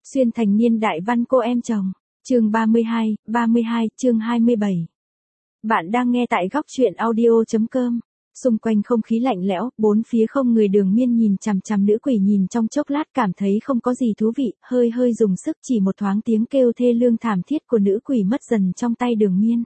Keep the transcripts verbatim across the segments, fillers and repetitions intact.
Xuyên thành niên đại văn cô em chồng. Chương ba mươi hai, ba mươi hai, chương hai mươi bảy. Bạn đang nghe tại góc truyện audio chấm com. Xung quanh không khí lạnh lẽo, bốn phía không người. Đường Miên nhìn chằm chằm nữ quỷ nhìn trong chốc lát cảm thấy không có gì thú vị, hơi hơi dùng sức chỉ một thoáng tiếng kêu thê lương thảm thiết của nữ quỷ mất dần trong tay Đường Miên.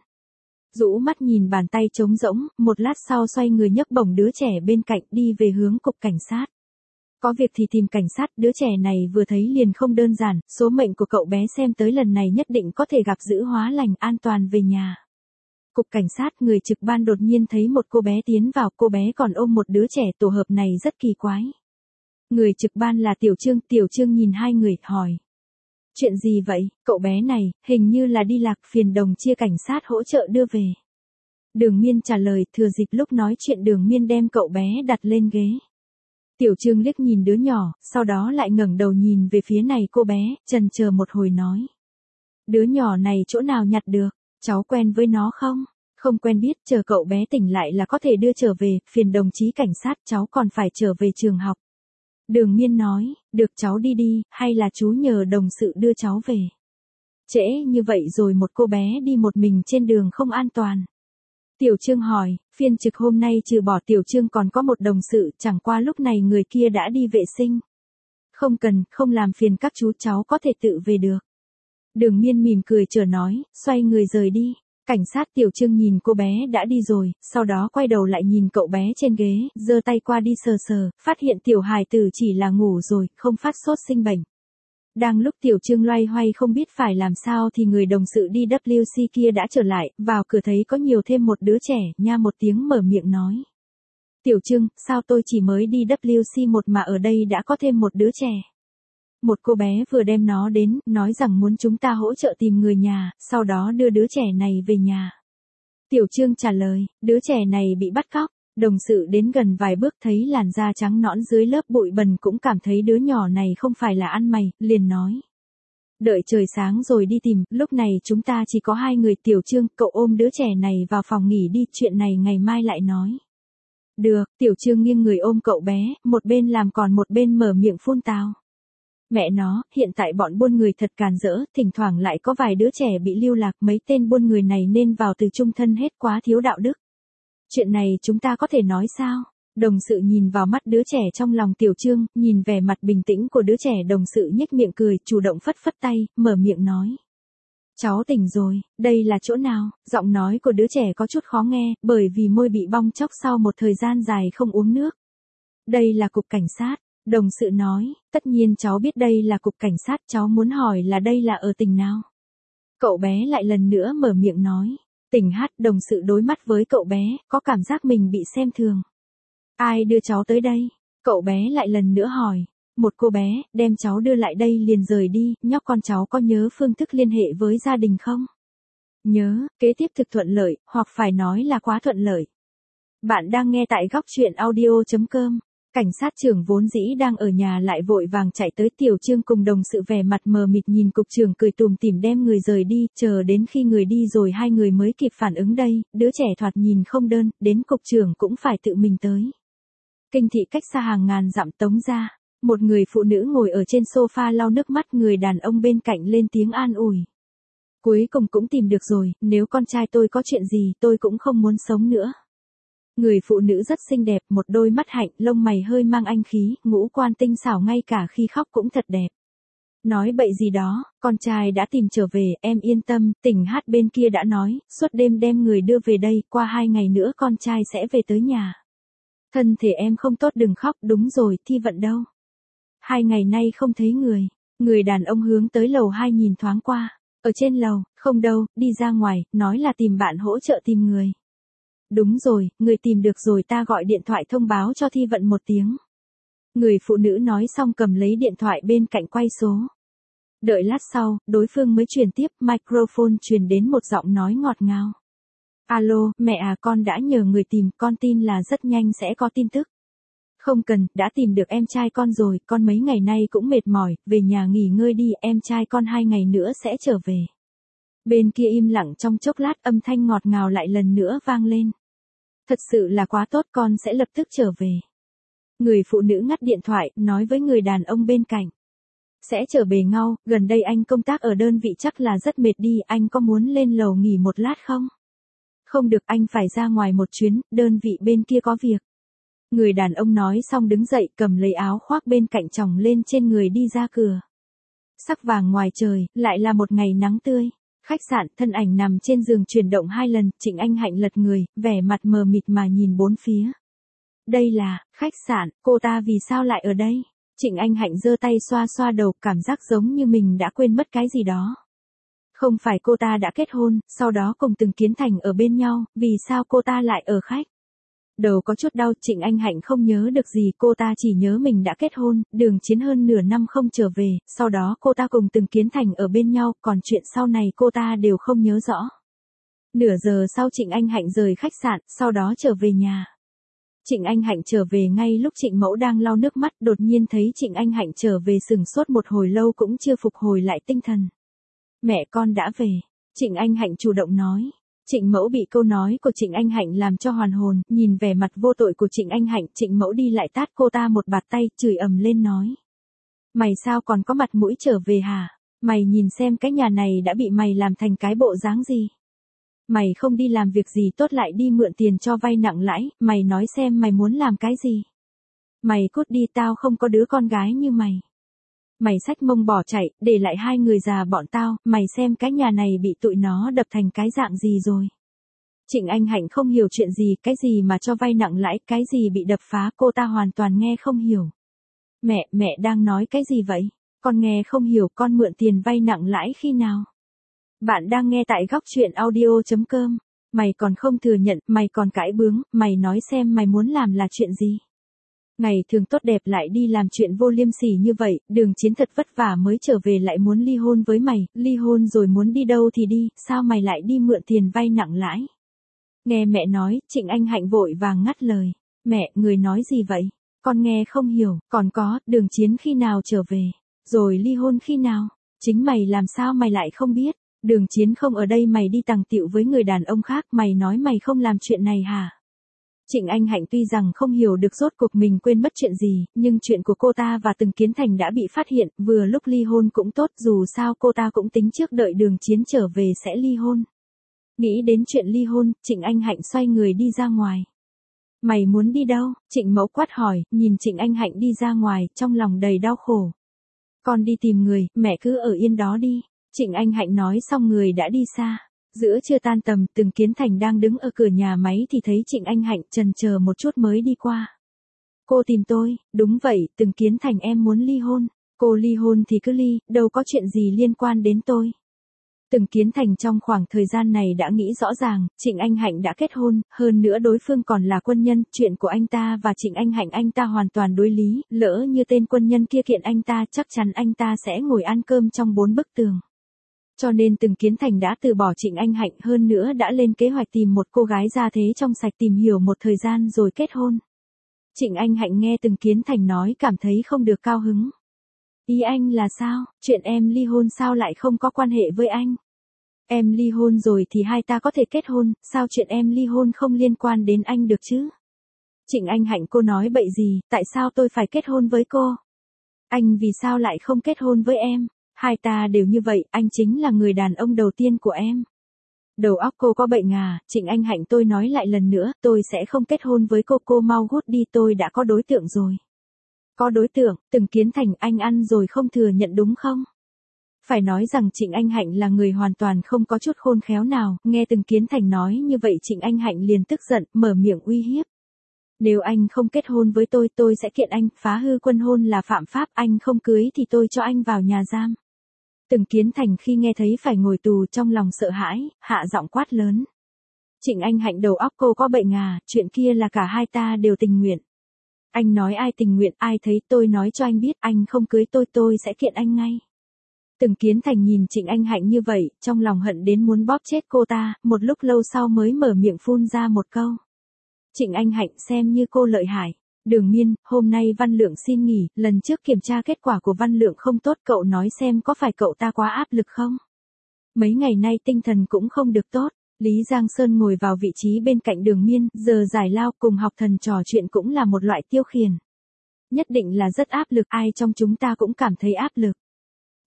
Rũ mắt nhìn bàn tay trống rỗng, một lát sau xoay người nhấc bổng đứa trẻ bên cạnh đi về hướng cục cảnh sát. Có việc thì tìm cảnh sát, đứa trẻ này vừa thấy liền không đơn giản, số mệnh của cậu bé xem tới lần này nhất định có thể gặp dữ hóa lành an toàn về nhà. Cục cảnh sát, người trực ban đột nhiên thấy một cô bé tiến vào, cô bé còn ôm một đứa trẻ, tổ hợp này rất kỳ quái. Người trực ban là Tiểu Trương, Tiểu Trương nhìn hai người, hỏi. Chuyện gì vậy, cậu bé này, hình như là đi lạc, phiền đồng chia cảnh sát hỗ trợ đưa về. Đường Miên trả lời, thừa dịp lúc nói chuyện Đường Miên đem cậu bé đặt lên ghế. Tiểu Trương liếc nhìn đứa nhỏ, sau đó lại ngẩng đầu nhìn về phía này cô bé, chần chờ một hồi nói. Đứa nhỏ này chỗ nào nhặt được, cháu quen với nó không? Không quen biết, chờ cậu bé tỉnh lại là có thể đưa trở về, phiền đồng chí cảnh sát, cháu còn phải trở về trường học. Đường Miên nói, được cháu đi đi, hay là chú nhờ đồng sự đưa cháu về. Trễ như vậy rồi một cô bé đi một mình trên đường không an toàn. Tiểu Trương hỏi, phiên trực hôm nay trừ bỏ Tiểu Trương còn có một đồng sự, chẳng qua lúc này người kia đã đi vệ sinh. Không cần, không làm phiền các chú, cháu có thể tự về được. Đường Miên mỉm cười chờ nói, xoay người rời đi. Cảnh sát Tiểu Trương nhìn cô bé đã đi rồi, sau đó quay đầu lại nhìn cậu bé trên ghế, giơ tay qua đi sờ sờ, phát hiện tiểu hài tử chỉ là ngủ rồi, không phát sốt sinh bệnh. Đang lúc Tiểu Trương loay hoay không biết phải làm sao thì người đồng sự đi W C kia đã trở lại, vào cửa thấy có nhiều thêm một đứa trẻ, nha một tiếng mở miệng nói. Tiểu Trương, sao tôi chỉ mới đi W C một mà ở đây đã có thêm một đứa trẻ? Một cô bé vừa đem nó đến, nói rằng muốn chúng ta hỗ trợ tìm người nhà, sau đó đưa đứa trẻ này về nhà. Tiểu Trương trả lời, đứa trẻ này bị bắt cóc. Đồng sự đến gần vài bước thấy làn da trắng nõn dưới lớp bụi bẩn cũng cảm thấy đứa nhỏ này không phải là ăn mày, liền nói. Đợi trời sáng rồi đi tìm, lúc này chúng ta chỉ có hai người. Tiểu Trương, cậu ôm đứa trẻ này vào phòng nghỉ đi, chuyện này ngày mai lại nói. Được, Tiểu Trương nghiêng người ôm cậu bé, một bên làm còn một bên mở miệng phun tào. Mẹ nó, hiện tại bọn buôn người thật càn rỡ, thỉnh thoảng lại có vài đứa trẻ bị lưu lạc, mấy tên buôn người này nên vào từ chung thân hết, quá thiếu đạo đức. Chuyện này chúng ta có thể nói sao? Đồng sự nhìn vào mắt đứa trẻ trong lòng Tiểu Trương, nhìn vẻ mặt bình tĩnh của đứa trẻ, đồng sự nhếch miệng cười, chủ động phất phất tay, mở miệng nói. Cháu tỉnh rồi, đây là chỗ nào? Giọng nói của đứa trẻ có chút khó nghe, bởi vì môi bị bong tróc sau một thời gian dài không uống nước. Đây là cục cảnh sát. Đồng sự nói, tất nhiên cháu biết đây là cục cảnh sát, cháu muốn hỏi là đây là ở tỉnh nào? Cậu bé lại lần nữa mở miệng nói. Tỉnh Hát. Đồng sự đối mắt với cậu bé, có cảm giác mình bị xem thường. Ai đưa cháu tới đây? Cậu bé lại lần nữa hỏi. Một cô bé, đem cháu đưa lại đây liền rời đi, nhóc con cháu có nhớ phương thức liên hệ với gia đình không? Nhớ, kế tiếp thực thuận lợi, hoặc phải nói là quá thuận lợi. Bạn đang nghe tại góc truyện audio chấm com. Cảnh sát trưởng vốn dĩ đang ở nhà lại vội vàng chạy tới. Tiểu Trương cùng đồng sự vẻ mặt mờ mịt nhìn cục trưởng cười tùm tìm đem người rời đi, chờ đến khi người đi rồi hai người mới kịp phản ứng đây, đứa trẻ thoạt nhìn không đơn, đến cục trưởng cũng phải tự mình tới. Kinh thị cách xa hàng ngàn dặm Tống ra, một người phụ nữ ngồi ở trên sofa lau nước mắt, người đàn ông bên cạnh lên tiếng an ủi. Cuối cùng cũng tìm được rồi, nếu con trai tôi có chuyện gì tôi cũng không muốn sống nữa. Người phụ nữ rất xinh đẹp, một đôi mắt hạnh, lông mày hơi mang anh khí, ngũ quan tinh xảo ngay cả khi khóc cũng thật đẹp. Nói bậy gì đó, con trai đã tìm trở về, em yên tâm, tỉnh Hát bên kia đã nói, suốt đêm đem người đưa về đây, qua hai ngày nữa con trai sẽ về tới nhà. Thân thể em không tốt đừng khóc, đúng rồi, Thi Vận đâu? Hai ngày nay không thấy người, người đàn ông hướng tới lầu hai nhìn thoáng qua, ở trên lầu, không đâu, đi ra ngoài, nói là tìm bạn hỗ trợ tìm người. Đúng rồi, người tìm được rồi, ta gọi điện thoại thông báo cho Thi Vận một tiếng. Người phụ nữ nói xong cầm lấy điện thoại bên cạnh quay số. Đợi lát sau, đối phương mới truyền tiếp, microphone truyền đến một giọng nói ngọt ngào. Alo, mẹ à, con đã nhờ người tìm, con tin là rất nhanh sẽ có tin tức. Không cần, đã tìm được em trai con rồi, con mấy ngày nay cũng mệt mỏi, về nhà nghỉ ngơi đi, em trai con hai ngày nữa sẽ trở về. Bên kia im lặng trong chốc lát, âm thanh ngọt ngào lại lần nữa vang lên. Thật sự là quá tốt, con sẽ lập tức trở về. Người phụ nữ ngắt điện thoại, nói với người đàn ông bên cạnh. Sẽ trở bề ngau, gần đây anh công tác ở đơn vị chắc là rất mệt đi, anh có muốn lên lầu nghỉ một lát không? Không được, anh phải ra ngoài một chuyến, đơn vị bên kia có việc. Người đàn ông nói xong đứng dậy cầm lấy áo khoác bên cạnh chồng lên trên người đi ra cửa. Sắc vàng ngoài trời, lại là một ngày nắng tươi. Khách sạn, thân ảnh nằm trên giường chuyển động hai lần, Trịnh Anh Hạnh lật người, vẻ mặt mờ mịt mà nhìn bốn phía. Đây là, khách sạn, cô ta vì sao lại ở đây? Trịnh Anh Hạnh giơ tay xoa xoa đầu, cảm giác giống như mình đã quên mất cái gì đó. Không phải cô ta đã kết hôn, sau đó cùng Từng Kiến Thành ở bên nhau, vì sao cô ta lại ở khách? Đầu có chút đau, Trịnh Anh Hạnh không nhớ được gì, cô ta chỉ nhớ mình đã kết hôn, Đường Chiến hơn nửa năm không trở về, sau đó cô ta cùng Từng Kiến Thành ở bên nhau, còn chuyện sau này cô ta đều không nhớ rõ. Nửa giờ sau Trịnh Anh Hạnh rời khách sạn, sau đó trở về nhà. Trịnh Anh Hạnh trở về ngay lúc Trịnh Mẫu đang lau nước mắt, đột nhiên thấy Trịnh Anh Hạnh trở về sừng sốt một hồi lâu cũng chưa phục hồi lại tinh thần. Mẹ con đã về, Trịnh Anh Hạnh chủ động nói. Trịnh Mẫu bị câu nói của Trịnh Anh Hạnh làm cho hoàn hồn, nhìn vẻ mặt vô tội của Trịnh Anh Hạnh, Trịnh Mẫu đi lại tát cô ta một bạt tay, chửi ầm lên nói. Mày sao còn có mặt mũi trở về hả? Mày nhìn xem cái nhà này đã bị mày làm thành cái bộ dáng gì? Mày không đi làm việc gì tốt lại đi mượn tiền cho vay nặng lãi, mày nói xem mày muốn làm cái gì? Mày cút đi, tao không có đứa con gái như mày. Mày xách mông bỏ chạy, để lại hai người già bọn tao, mày xem cái nhà này bị tụi nó đập thành cái dạng gì rồi. Trịnh Anh Hạnh không hiểu chuyện gì, cái gì mà cho vay nặng lãi, cái gì bị đập phá, cô ta hoàn toàn nghe không hiểu. Mẹ, mẹ đang nói cái gì vậy? Con nghe không hiểu, con mượn tiền vay nặng lãi khi nào? Bạn đang nghe tại góc truyện audio chấm com. Mày còn không thừa nhận, mày còn cãi bướng, mày nói xem mày muốn làm là chuyện gì? Ngày thường tốt đẹp lại đi làm chuyện vô liêm sỉ như vậy, Đường Chiến thật vất vả mới trở về lại muốn ly hôn với mày, ly hôn rồi muốn đi đâu thì đi, sao mày lại đi mượn tiền vay nặng lãi? Nghe mẹ nói, Trịnh Anh Hạnh vội vàng ngắt lời. Mẹ, người nói gì vậy? Con nghe không hiểu, còn có, Đường Chiến khi nào trở về? Rồi ly hôn khi nào? Chính mày làm sao mày lại không biết? Đường Chiến không ở đây mày đi tàng tiệu với người đàn ông khác, mày nói mày không làm chuyện này hả? Trịnh Anh Hạnh tuy rằng không hiểu được rốt cuộc mình quên mất chuyện gì, nhưng chuyện của cô ta và Từng Kiến Thành đã bị phát hiện, vừa lúc ly hôn cũng tốt, dù sao cô ta cũng tính trước đợi Đường Chiến trở về sẽ ly hôn. Nghĩ đến chuyện ly hôn, Trịnh Anh Hạnh xoay người đi ra ngoài. Mày muốn đi đâu? Trịnh Mẫu quát hỏi, nhìn Trịnh Anh Hạnh đi ra ngoài, trong lòng đầy đau khổ. Con đi tìm người, mẹ cứ ở yên đó đi. Trịnh Anh Hạnh nói xong người đã đi xa. Giữa trưa tan tầm, Từng Kiến Thành đang đứng ở cửa nhà máy thì thấy Trịnh Anh Hạnh chần chờ một chút mới đi qua. Cô tìm tôi, đúng vậy, Từng Kiến Thành em muốn ly hôn. Cô ly hôn thì cứ ly, đâu có chuyện gì liên quan đến tôi. Từng Kiến Thành trong khoảng thời gian này đã nghĩ rõ ràng, Trịnh Anh Hạnh đã kết hôn, hơn nữa đối phương còn là quân nhân, chuyện của anh ta và Trịnh Anh Hạnh anh ta hoàn toàn đối lý, lỡ như tên quân nhân kia kiện anh ta chắc chắn anh ta sẽ ngồi ăn cơm trong bốn bức tường. Cho nên Từng Kiến Thành đã từ bỏ Trịnh Anh Hạnh, hơn nữa đã lên kế hoạch tìm một cô gái gia thế trong sạch tìm hiểu một thời gian rồi kết hôn. Trịnh Anh Hạnh nghe Từng Kiến Thành nói cảm thấy không được cao hứng. Ý anh là sao? Chuyện em ly hôn sao lại không có quan hệ với anh? Em ly hôn rồi thì hai ta có thể kết hôn, sao chuyện em ly hôn không liên quan đến anh được chứ? Trịnh Anh Hạnh, cô nói bậy gì, tại sao tôi phải kết hôn với cô? Anh vì sao lại không kết hôn với em? Hai ta đều như vậy, anh chính là người đàn ông đầu tiên của em. Đầu óc cô có bệnh à? Trịnh Anh Hạnh, tôi nói lại lần nữa, tôi sẽ không kết hôn với cô, cô mau cút đi, tôi đã có đối tượng rồi. Có đối tượng? Từng Kiến Thành, anh ăn rồi không thừa nhận đúng không? Phải nói rằng Trịnh Anh Hạnh là người hoàn toàn không có chút khôn khéo nào, nghe Từng Kiến Thành nói như vậy Trịnh Anh Hạnh liền tức giận, mở miệng uy hiếp. Nếu anh không kết hôn với tôi, tôi sẽ kiện anh, phá hư quân hôn là phạm pháp, anh không cưới thì tôi cho anh vào nhà giam. Từng Kiến Thành khi nghe thấy phải ngồi tù trong lòng sợ hãi, hạ giọng quát lớn. Trịnh Anh Hạnh, đầu óc cô có bệnh à, chuyện kia là cả hai ta đều tình nguyện. Anh nói ai tình nguyện, ai thấy, tôi nói cho anh biết, anh không cưới tôi, tôi sẽ kiện anh ngay. Từng Kiến Thành nhìn Trịnh Anh Hạnh như vậy, trong lòng hận đến muốn bóp chết cô ta, một lúc lâu sau mới mở miệng phun ra một câu. Trịnh Anh Hạnh, xem như cô lợi hại. Đường Miên, hôm nay Văn Lượng xin nghỉ, lần trước kiểm tra kết quả của Văn Lượng không tốt, cậu nói xem có phải cậu ta quá áp lực không? Mấy ngày nay tinh thần cũng không được tốt. Lý Giang Sơn ngồi vào vị trí bên cạnh Đường Miên, giờ giải lao cùng học thần trò chuyện cũng là một loại tiêu khiển. Nhất định là rất áp lực, ai trong chúng ta cũng cảm thấy áp lực.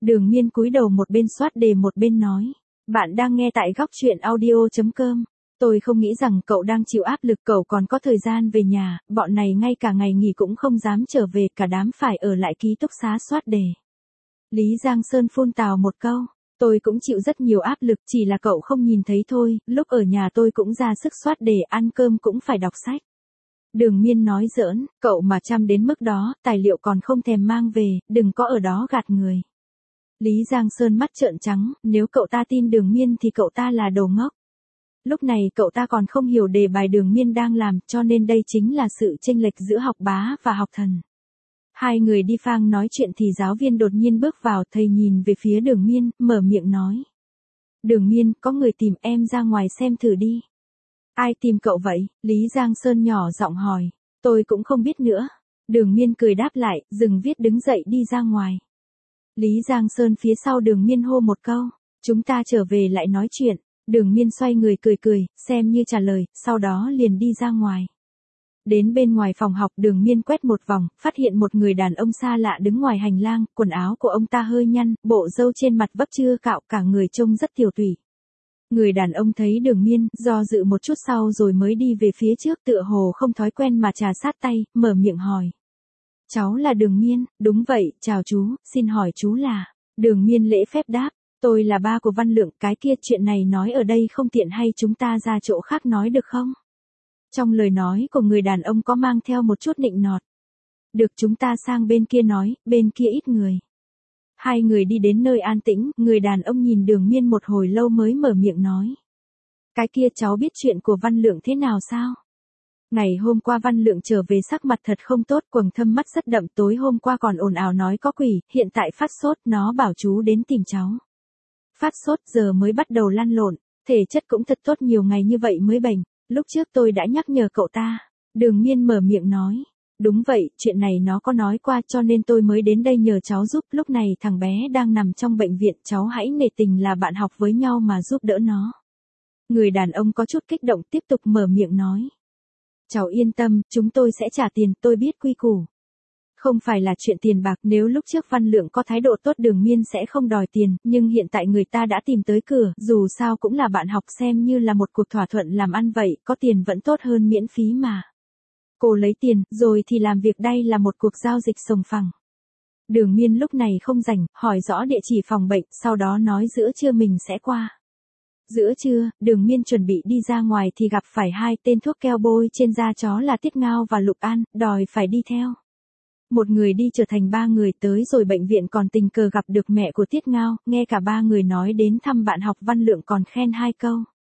Đường Miên cúi đầu một bên soát đề một bên nói. Bạn đang nghe tại góc chuyện audio.com. Tôi không nghĩ rằng cậu đang chịu áp lực, cậu còn có thời gian về nhà, bọn này ngay cả ngày nghỉ cũng không dám trở về, cả đám phải ở lại ký túc xá soát đề. Lý Giang Sơn phun tào một câu. Tôi cũng chịu rất nhiều áp lực, chỉ là cậu không nhìn thấy thôi, lúc ở nhà tôi cũng ra sức soát đề, ăn cơm cũng phải đọc sách. Đường Miên nói giỡn, cậu mà chăm đến mức đó, tài liệu còn không thèm mang về, đừng có ở đó gạt người. Lý Giang Sơn mắt trợn trắng, nếu cậu ta tin Đường Miên thì cậu ta là đồ ngốc. Lúc này cậu ta còn không hiểu đề bài Đường Miên đang làm, cho nên đây chính là sự chênh lệch giữa học bá và học thần. Hai người đi phang nói chuyện thì giáo viên đột nhiên bước vào, thầy nhìn về phía Đường Miên, mở miệng nói. Đường Miên, có người tìm em ra ngoài xem thử đi. Ai tìm cậu vậy? Lý Giang Sơn nhỏ giọng hỏi. Tôi cũng không biết nữa. Đường Miên cười đáp lại, dừng viết đứng dậy đi ra ngoài. Lý Giang Sơn phía sau Đường Miên hô một câu. Chúng ta trở về lại nói chuyện. Đường Miên xoay người cười cười, xem như trả lời, sau đó liền đi ra ngoài. Đến bên ngoài phòng học, Đường Miên quét một vòng, phát hiện một người đàn ông xa lạ đứng ngoài hành lang, quần áo của ông ta hơi nhăn, bộ râu trên mặt vấp chưa cạo, cả người trông rất tiểu tụy. Người đàn ông thấy Đường Miên, do dự một chút sau rồi mới đi về phía trước, tựa hồ không thói quen mà trà sát tay, mở miệng hỏi. Cháu là Đường Miên? Đúng vậy, chào chú, xin hỏi chú là... Đường Miên lễ phép đáp, tôi là ba của Văn Lượng, cái kia chuyện này nói ở đây không tiện hay chúng ta ra chỗ khác nói được không? Trong lời nói của người đàn ông có mang theo một chút nịnh nọt. Được, chúng ta sang bên kia nói, bên kia ít người. Hai người đi đến nơi an tĩnh, người đàn ông nhìn Đường Miên một hồi lâu mới mở miệng nói. Cái kia cháu biết chuyện của Văn Lượng thế nào sao? Ngày hôm qua Văn Lượng trở về sắc mặt thật không tốt, quầng thâm mắt rất đậm, tối hôm qua còn ồn ào nói có quỷ, hiện tại phát sốt, nó bảo chú đến tìm cháu. Phát sốt giờ mới bắt đầu lăn lộn, thể chất cũng thật tốt, nhiều ngày như vậy mới bệnh, lúc trước tôi đã nhắc nhở cậu ta. Đường Miên mở miệng nói. Đúng vậy, chuyện này nó có nói qua cho nên tôi mới đến đây nhờ cháu giúp, lúc này thằng bé đang nằm trong bệnh viện, cháu hãy nể tình là bạn học với nhau mà giúp đỡ nó. Người đàn ông có chút kích động tiếp tục mở miệng nói. Cháu yên tâm, chúng tôi sẽ trả tiền, tôi biết quy củ. Không phải là chuyện tiền bạc, nếu lúc trước Văn Lượng có thái độ tốt Đường Miên sẽ không đòi tiền, nhưng hiện tại người ta đã tìm tới cửa, dù sao cũng là bạn học, xem như là một cuộc thỏa thuận làm ăn vậy, có tiền vẫn tốt hơn miễn phí mà. Cô lấy tiền, rồi thì làm việc, đây là một cuộc giao dịch sòng phẳng. Đường Miên lúc này không rảnh, hỏi rõ địa chỉ phòng bệnh, sau đó nói giữa trưa mình sẽ qua. Giữa trưa, Đường Miên chuẩn bị đi ra ngoài thì gặp phải hai tên thuốc keo bôi trên da chó là Tiết Ngao và Lục An, đòi phải đi theo. Một người đi trở thành ba người, tới rồi bệnh viện còn tình cờ gặp được mẹ của Tiết Ngao, nghe cả ba người nói đến thăm bạn học Văn Lượng còn khen hai câu.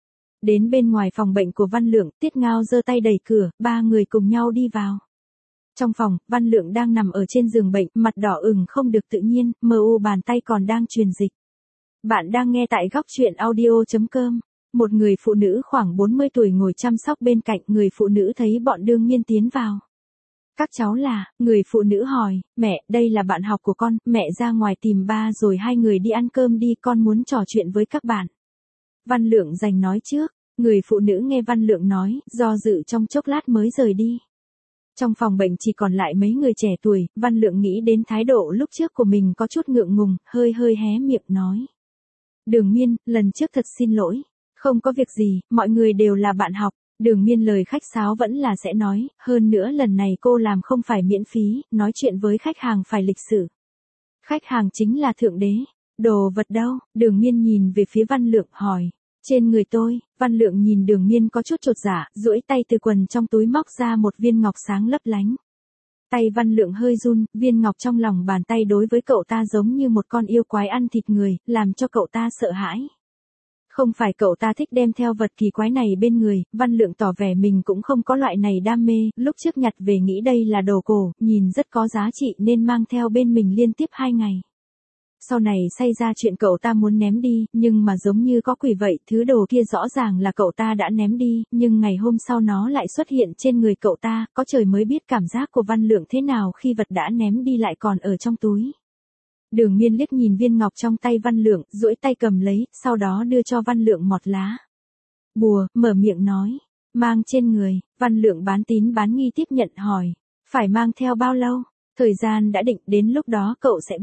Đến bên ngoài phòng bệnh của Văn Lượng, Tiết Ngao giơ tay đẩy cửa, ba người cùng nhau đi vào. Trong phòng, Văn Lượng đang nằm ở trên giường bệnh, mặt đỏ ửng không được tự nhiên, mờ u bàn tay còn đang truyền dịch. Bạn đang nghe tại góc chuyện audio.com. Một người phụ nữ khoảng bốn mươi tuổi ngồi chăm sóc bên cạnh, người phụ nữ thấy bọn Đường Miên tiến vào. Các cháu là, người phụ nữ hỏi, mẹ, đây là bạn học của con, mẹ ra ngoài tìm ba rồi hai người đi ăn cơm đi, con muốn trò chuyện với các bạn. Văn Lượng giành nói trước, người phụ nữ nghe Văn Lượng nói, do dự trong chốc lát mới rời đi. Trong phòng bệnh chỉ còn lại mấy người trẻ tuổi, Văn Lượng nghĩ đến thái độ lúc trước của mình có chút ngượng ngùng, hơi hơi hé miệng nói. Đường Miên, lần trước thật xin lỗi. Không có việc gì, mọi người đều là bạn học. Đường Miên lời khách sáo vẫn là sẽ nói, hơn nữa lần này cô làm không phải miễn phí, nói chuyện với khách hàng phải lịch sự. Khách hàng chính là thượng đế. Đồ vật đâu? Đường Miên nhìn về phía Văn Lượng hỏi. Trên người tôi. Văn Lượng nhìn Đường Miên có chút chột dạ, duỗi tay từ quần trong túi móc ra một viên ngọc sáng lấp lánh. Tay Văn Lượng hơi run, viên ngọc trong lòng bàn tay đối với cậu ta giống như một con yêu quái ăn thịt người, làm cho cậu ta sợ hãi. Không phải cậu ta thích đem theo vật kỳ quái này bên người, Văn Lượng tỏ vẻ mình cũng không có loại này đam mê, lúc trước nhặt về nghĩ đây là đồ cổ, nhìn rất có giá trị nên mang theo bên mình liên tiếp hai ngày. Sau này xảy ra chuyện cậu ta muốn ném đi, nhưng mà giống như có quỷ vậy, thứ đồ kia rõ ràng là cậu ta đã ném đi, nhưng ngày hôm sau nó lại xuất hiện trên người cậu ta, có trời mới biết cảm giác của Văn Lượng thế nào khi vật đã ném đi lại còn ở trong túi. Đường Miên liếc nhìn viên ngọc trong tay Văn Lượng, duỗi tay cầm lấy, sau đó đưa cho Văn Lượng một lá bùa, mở miệng nói, mang trên người. Văn Lượng bán tín bán nghi tiếp nhận hỏi, phải mang theo bao lâu? Thời gian đã định, đến lúc đó cậu sẽ biết.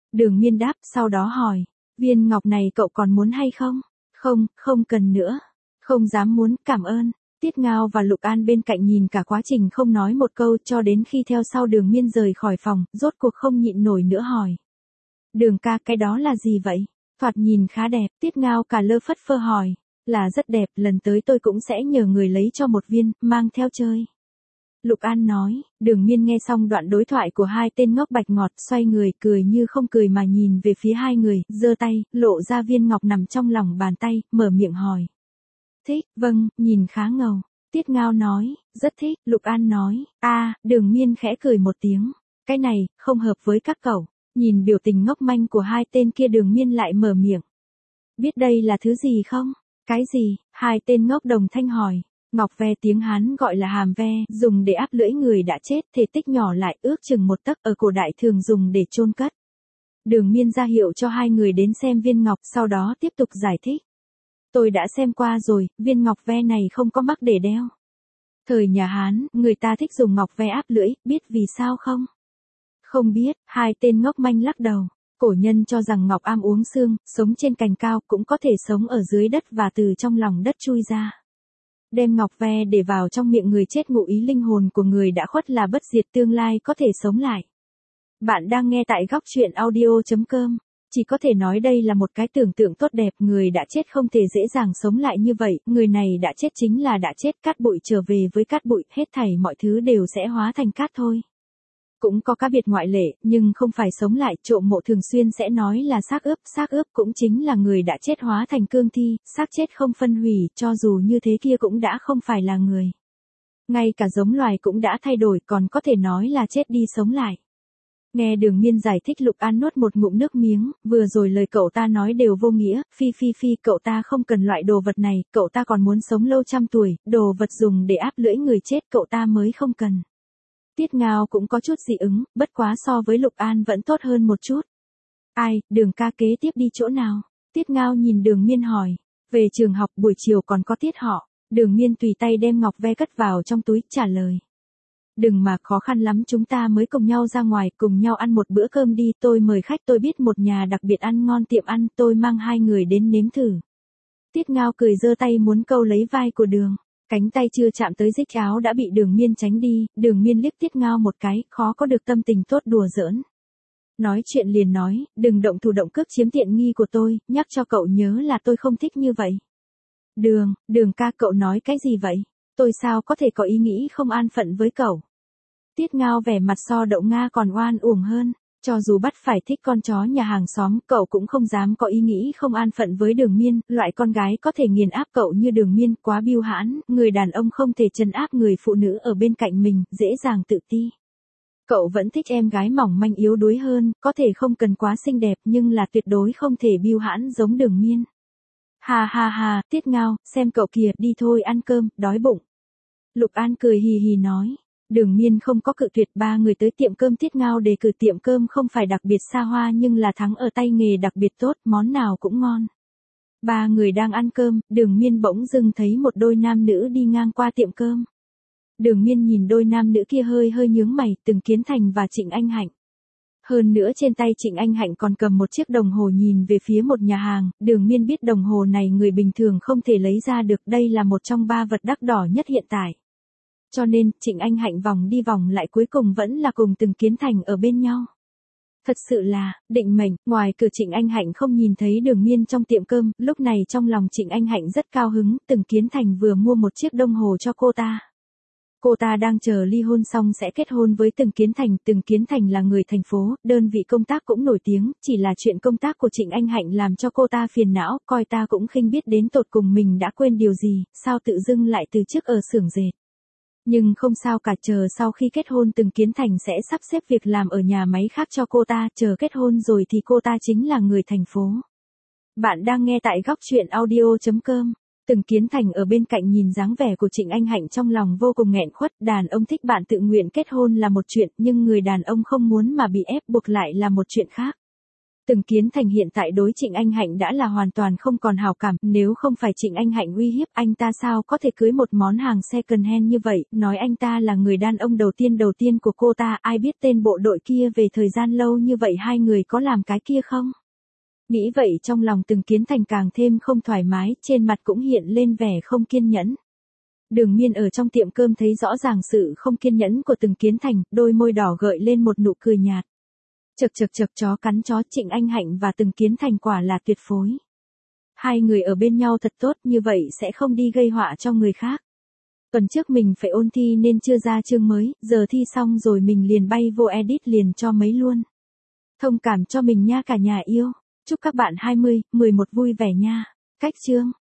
Đường Miên đáp, sau đó hỏi, viên ngọc này cậu còn muốn hay không? Không, không cần nữa. Không dám muốn, cảm ơn. Tiết Ngao và Lục An bên cạnh nhìn cả quá trình không nói một câu cho đến khi theo sau Đường Miên rời khỏi phòng, rốt cuộc không nhịn nổi nữa hỏi. Đường ca, cái đó là gì vậy? Thoạt nhìn khá đẹp, Tiết Ngao cả lơ phất phơ hỏi. Là rất đẹp, lần tới tôi cũng sẽ nhờ người lấy cho một viên, mang theo chơi. Lục An nói. Đường Miên nghe xong đoạn đối thoại của hai tên ngốc bạch ngọt, xoay người, cười như không cười mà nhìn về phía hai người, giơ tay, lộ ra viên ngọc nằm trong lòng bàn tay, mở miệng hỏi. Thích, vâng, nhìn khá ngầu. Tiết Ngao nói, rất thích, Lục An nói, a, à, Đường Miên khẽ cười một tiếng. Cái này, không hợp với các cậu. Nhìn biểu tình ngốc manh của hai tên kia Đường Miên lại mở miệng. Biết đây là thứ gì không? Cái gì? Hai tên ngốc đồng thanh hỏi. Ngọc ve, tiếng Hán gọi là hàm ve, dùng để áp lưỡi người đã chết, thể tích nhỏ lại, ước chừng một tấc, ở cổ đại thường dùng để chôn cất. Đường Miên ra hiệu cho hai người đến xem viên ngọc, sau đó tiếp tục giải thích. Tôi đã xem qua rồi, viên ngọc ve này không có mắc để đeo. Thời nhà Hán, người ta thích dùng ngọc ve áp lưỡi, biết vì sao không? Không biết, hai tên ngốc manh lắc đầu. Cổ nhân cho rằng ngọc am uống xương, sống trên cành cao cũng có thể sống ở dưới đất và từ trong lòng đất chui ra. Đem ngọc ve để vào trong miệng người chết ngụ ý linh hồn của người đã khuất là bất diệt, tương lai có thể sống lại. Bạn đang nghe tại góc truyện audio chấm com. Chỉ có thể nói đây là một cái tưởng tượng tốt đẹp, người đã chết không thể dễ dàng sống lại như vậy, người này đã chết chính là đã chết, cát bụi trở về với cát bụi, hết thảy mọi thứ đều sẽ hóa thành cát thôi. Cũng có cá biệt ngoại lệ, nhưng không phải sống lại, trộm mộ thường xuyên sẽ nói là xác ướp, xác ướp cũng chính là người đã chết hóa thành cương thi, xác chết không phân hủy, cho dù như thế kia cũng đã không phải là người. Ngay cả giống loài cũng đã thay đổi, còn có thể nói là chết đi sống lại. Nghe Đường Miên giải thích, Lục An nuốt một ngụm nước miếng, vừa rồi lời cậu ta nói đều vô nghĩa, phi phi phi, cậu ta không cần loại đồ vật này, cậu ta còn muốn sống lâu trăm tuổi, đồ vật dùng để áp lưỡi người chết cậu ta mới không cần. Tiết Ngao cũng có chút dị ứng, bất quá so với Lục An vẫn tốt hơn một chút. Ai, Đường ca kế tiếp đi chỗ nào? Tiết Ngao nhìn Đường Miên hỏi. Về trường học, buổi chiều còn có tiết họ. Đường Miên tùy tay đem ngọc ve cất vào trong túi, trả lời. Đừng mà, khó khăn lắm, chúng ta mới cùng nhau ra ngoài, cùng nhau ăn một bữa cơm đi, tôi mời khách, tôi biết một nhà đặc biệt ăn ngon, tiệm ăn, tôi mang hai người đến nếm thử. Tiết Ngao cười giơ tay muốn câu lấy vai của Đường. Cánh tay chưa chạm tới rích áo đã bị Đường Miên tránh đi, Đường Miên liếc Tiết Ngao một cái, khó có được tâm tình tốt đùa giỡn. Nói chuyện liền nói, đừng động thủ động cước chiếm tiện nghi của tôi, nhắc cho cậu nhớ là tôi không thích như vậy. Đường, Đường ca, cậu nói cái gì vậy? Tôi sao có thể có ý nghĩ không an phận với cậu? Tiết Ngao vẻ mặt so Đậu Nga còn oan uổng hơn. Cho dù bắt phải thích con chó nhà hàng xóm, cậu cũng không dám có ý nghĩ không an phận với Đường Miên, loại con gái có thể nghiền áp cậu như Đường Miên, quá biêu hãn, người đàn ông không thể trấn áp người phụ nữ ở bên cạnh mình, dễ dàng tự ti. Cậu vẫn thích em gái mỏng manh yếu đuối hơn, có thể không cần quá xinh đẹp nhưng là tuyệt đối không thể biêu hãn giống Đường Miên. Ha ha ha, Tiết Ngao, xem cậu kìa, đi thôi ăn cơm, đói bụng. Lục An cười hì hì nói. Đường Miên không có cự tuyệt, ba người tới tiệm cơm. Tiết Ngao đề cử tiệm cơm không phải đặc biệt xa hoa nhưng là thắng ở tay nghề đặc biệt tốt, món nào cũng ngon. Ba người đang ăn cơm, Đường Miên bỗng dưng thấy một đôi nam nữ đi ngang qua tiệm cơm. Đường Miên nhìn đôi nam nữ kia hơi hơi nhướng mày, Từng Kiến Thành và Trịnh Anh Hạnh. Hơn nữa trên tay Trịnh Anh Hạnh còn cầm một chiếc đồng hồ nhìn về phía một nhà hàng, Đường Miên biết đồng hồ này người bình thường không thể lấy ra được, đây là một trong ba vật đắt đỏ nhất hiện tại. Cho nên, Trịnh Anh Hạnh vòng đi vòng lại cuối cùng vẫn là cùng Từng Kiến Thành ở bên nhau. Thật sự là, định mệnh, ngoài cửa Trịnh Anh Hạnh không nhìn thấy Đường Miên trong tiệm cơm, lúc này trong lòng Trịnh Anh Hạnh rất cao hứng, Từng Kiến Thành vừa mua một chiếc đồng hồ cho cô ta. Cô ta đang chờ ly hôn xong sẽ kết hôn với Từng Kiến Thành, Từng Kiến Thành là người thành phố, đơn vị công tác cũng nổi tiếng, chỉ là chuyện công tác của Trịnh Anh Hạnh làm cho cô ta phiền não, coi ta cũng khinh biết đến tột cùng mình đã quên điều gì, sao tự dưng lại từ chức ở xưởng dệt. Nhưng không sao cả, chờ sau khi kết hôn Từng Kiến Thành sẽ sắp xếp việc làm ở nhà máy khác cho cô ta, chờ kết hôn rồi thì cô ta chính là người thành phố. Bạn đang nghe tại góc truyện audio chấm com. Từng Kiến Thành ở bên cạnh nhìn dáng vẻ của Trịnh Anh Hạnh trong lòng vô cùng nghẹn khuất, đàn ông thích bạn tự nguyện kết hôn là một chuyện, nhưng người đàn ông không muốn mà bị ép buộc lại là một chuyện khác. Từng Kiến Thành hiện tại đối Trịnh Anh Hạnh đã là hoàn toàn không còn hảo cảm, nếu không phải Trịnh Anh Hạnh uy hiếp anh ta sao có thể cưới một món hàng second hand như vậy, nói anh ta là người đàn ông đầu tiên đầu tiên của cô ta, ai biết tên bộ đội kia về thời gian lâu như vậy hai người có làm cái kia không? Nghĩ vậy trong lòng Từng Kiến Thành càng thêm không thoải mái, trên mặt cũng hiện lên vẻ không kiên nhẫn. Đường Miên ở trong tiệm cơm thấy rõ ràng sự không kiên nhẫn của Từng Kiến Thành, đôi môi đỏ gợi lên một nụ cười nhạt. Chật chật chật chó cắn chó, Trịnh Anh Hạnh và Từng Kiến Thành quả là tuyệt phối. Hai người ở bên nhau thật tốt, như vậy sẽ không đi gây họa cho người khác. Tuần trước mình phải ôn thi nên chưa ra chương mới, giờ thi xong rồi mình liền bay vô edit liền cho mấy luôn. Thông cảm cho mình nha cả nhà yêu. Chúc các bạn hai mươi, mười một vui vẻ nha. Cách chương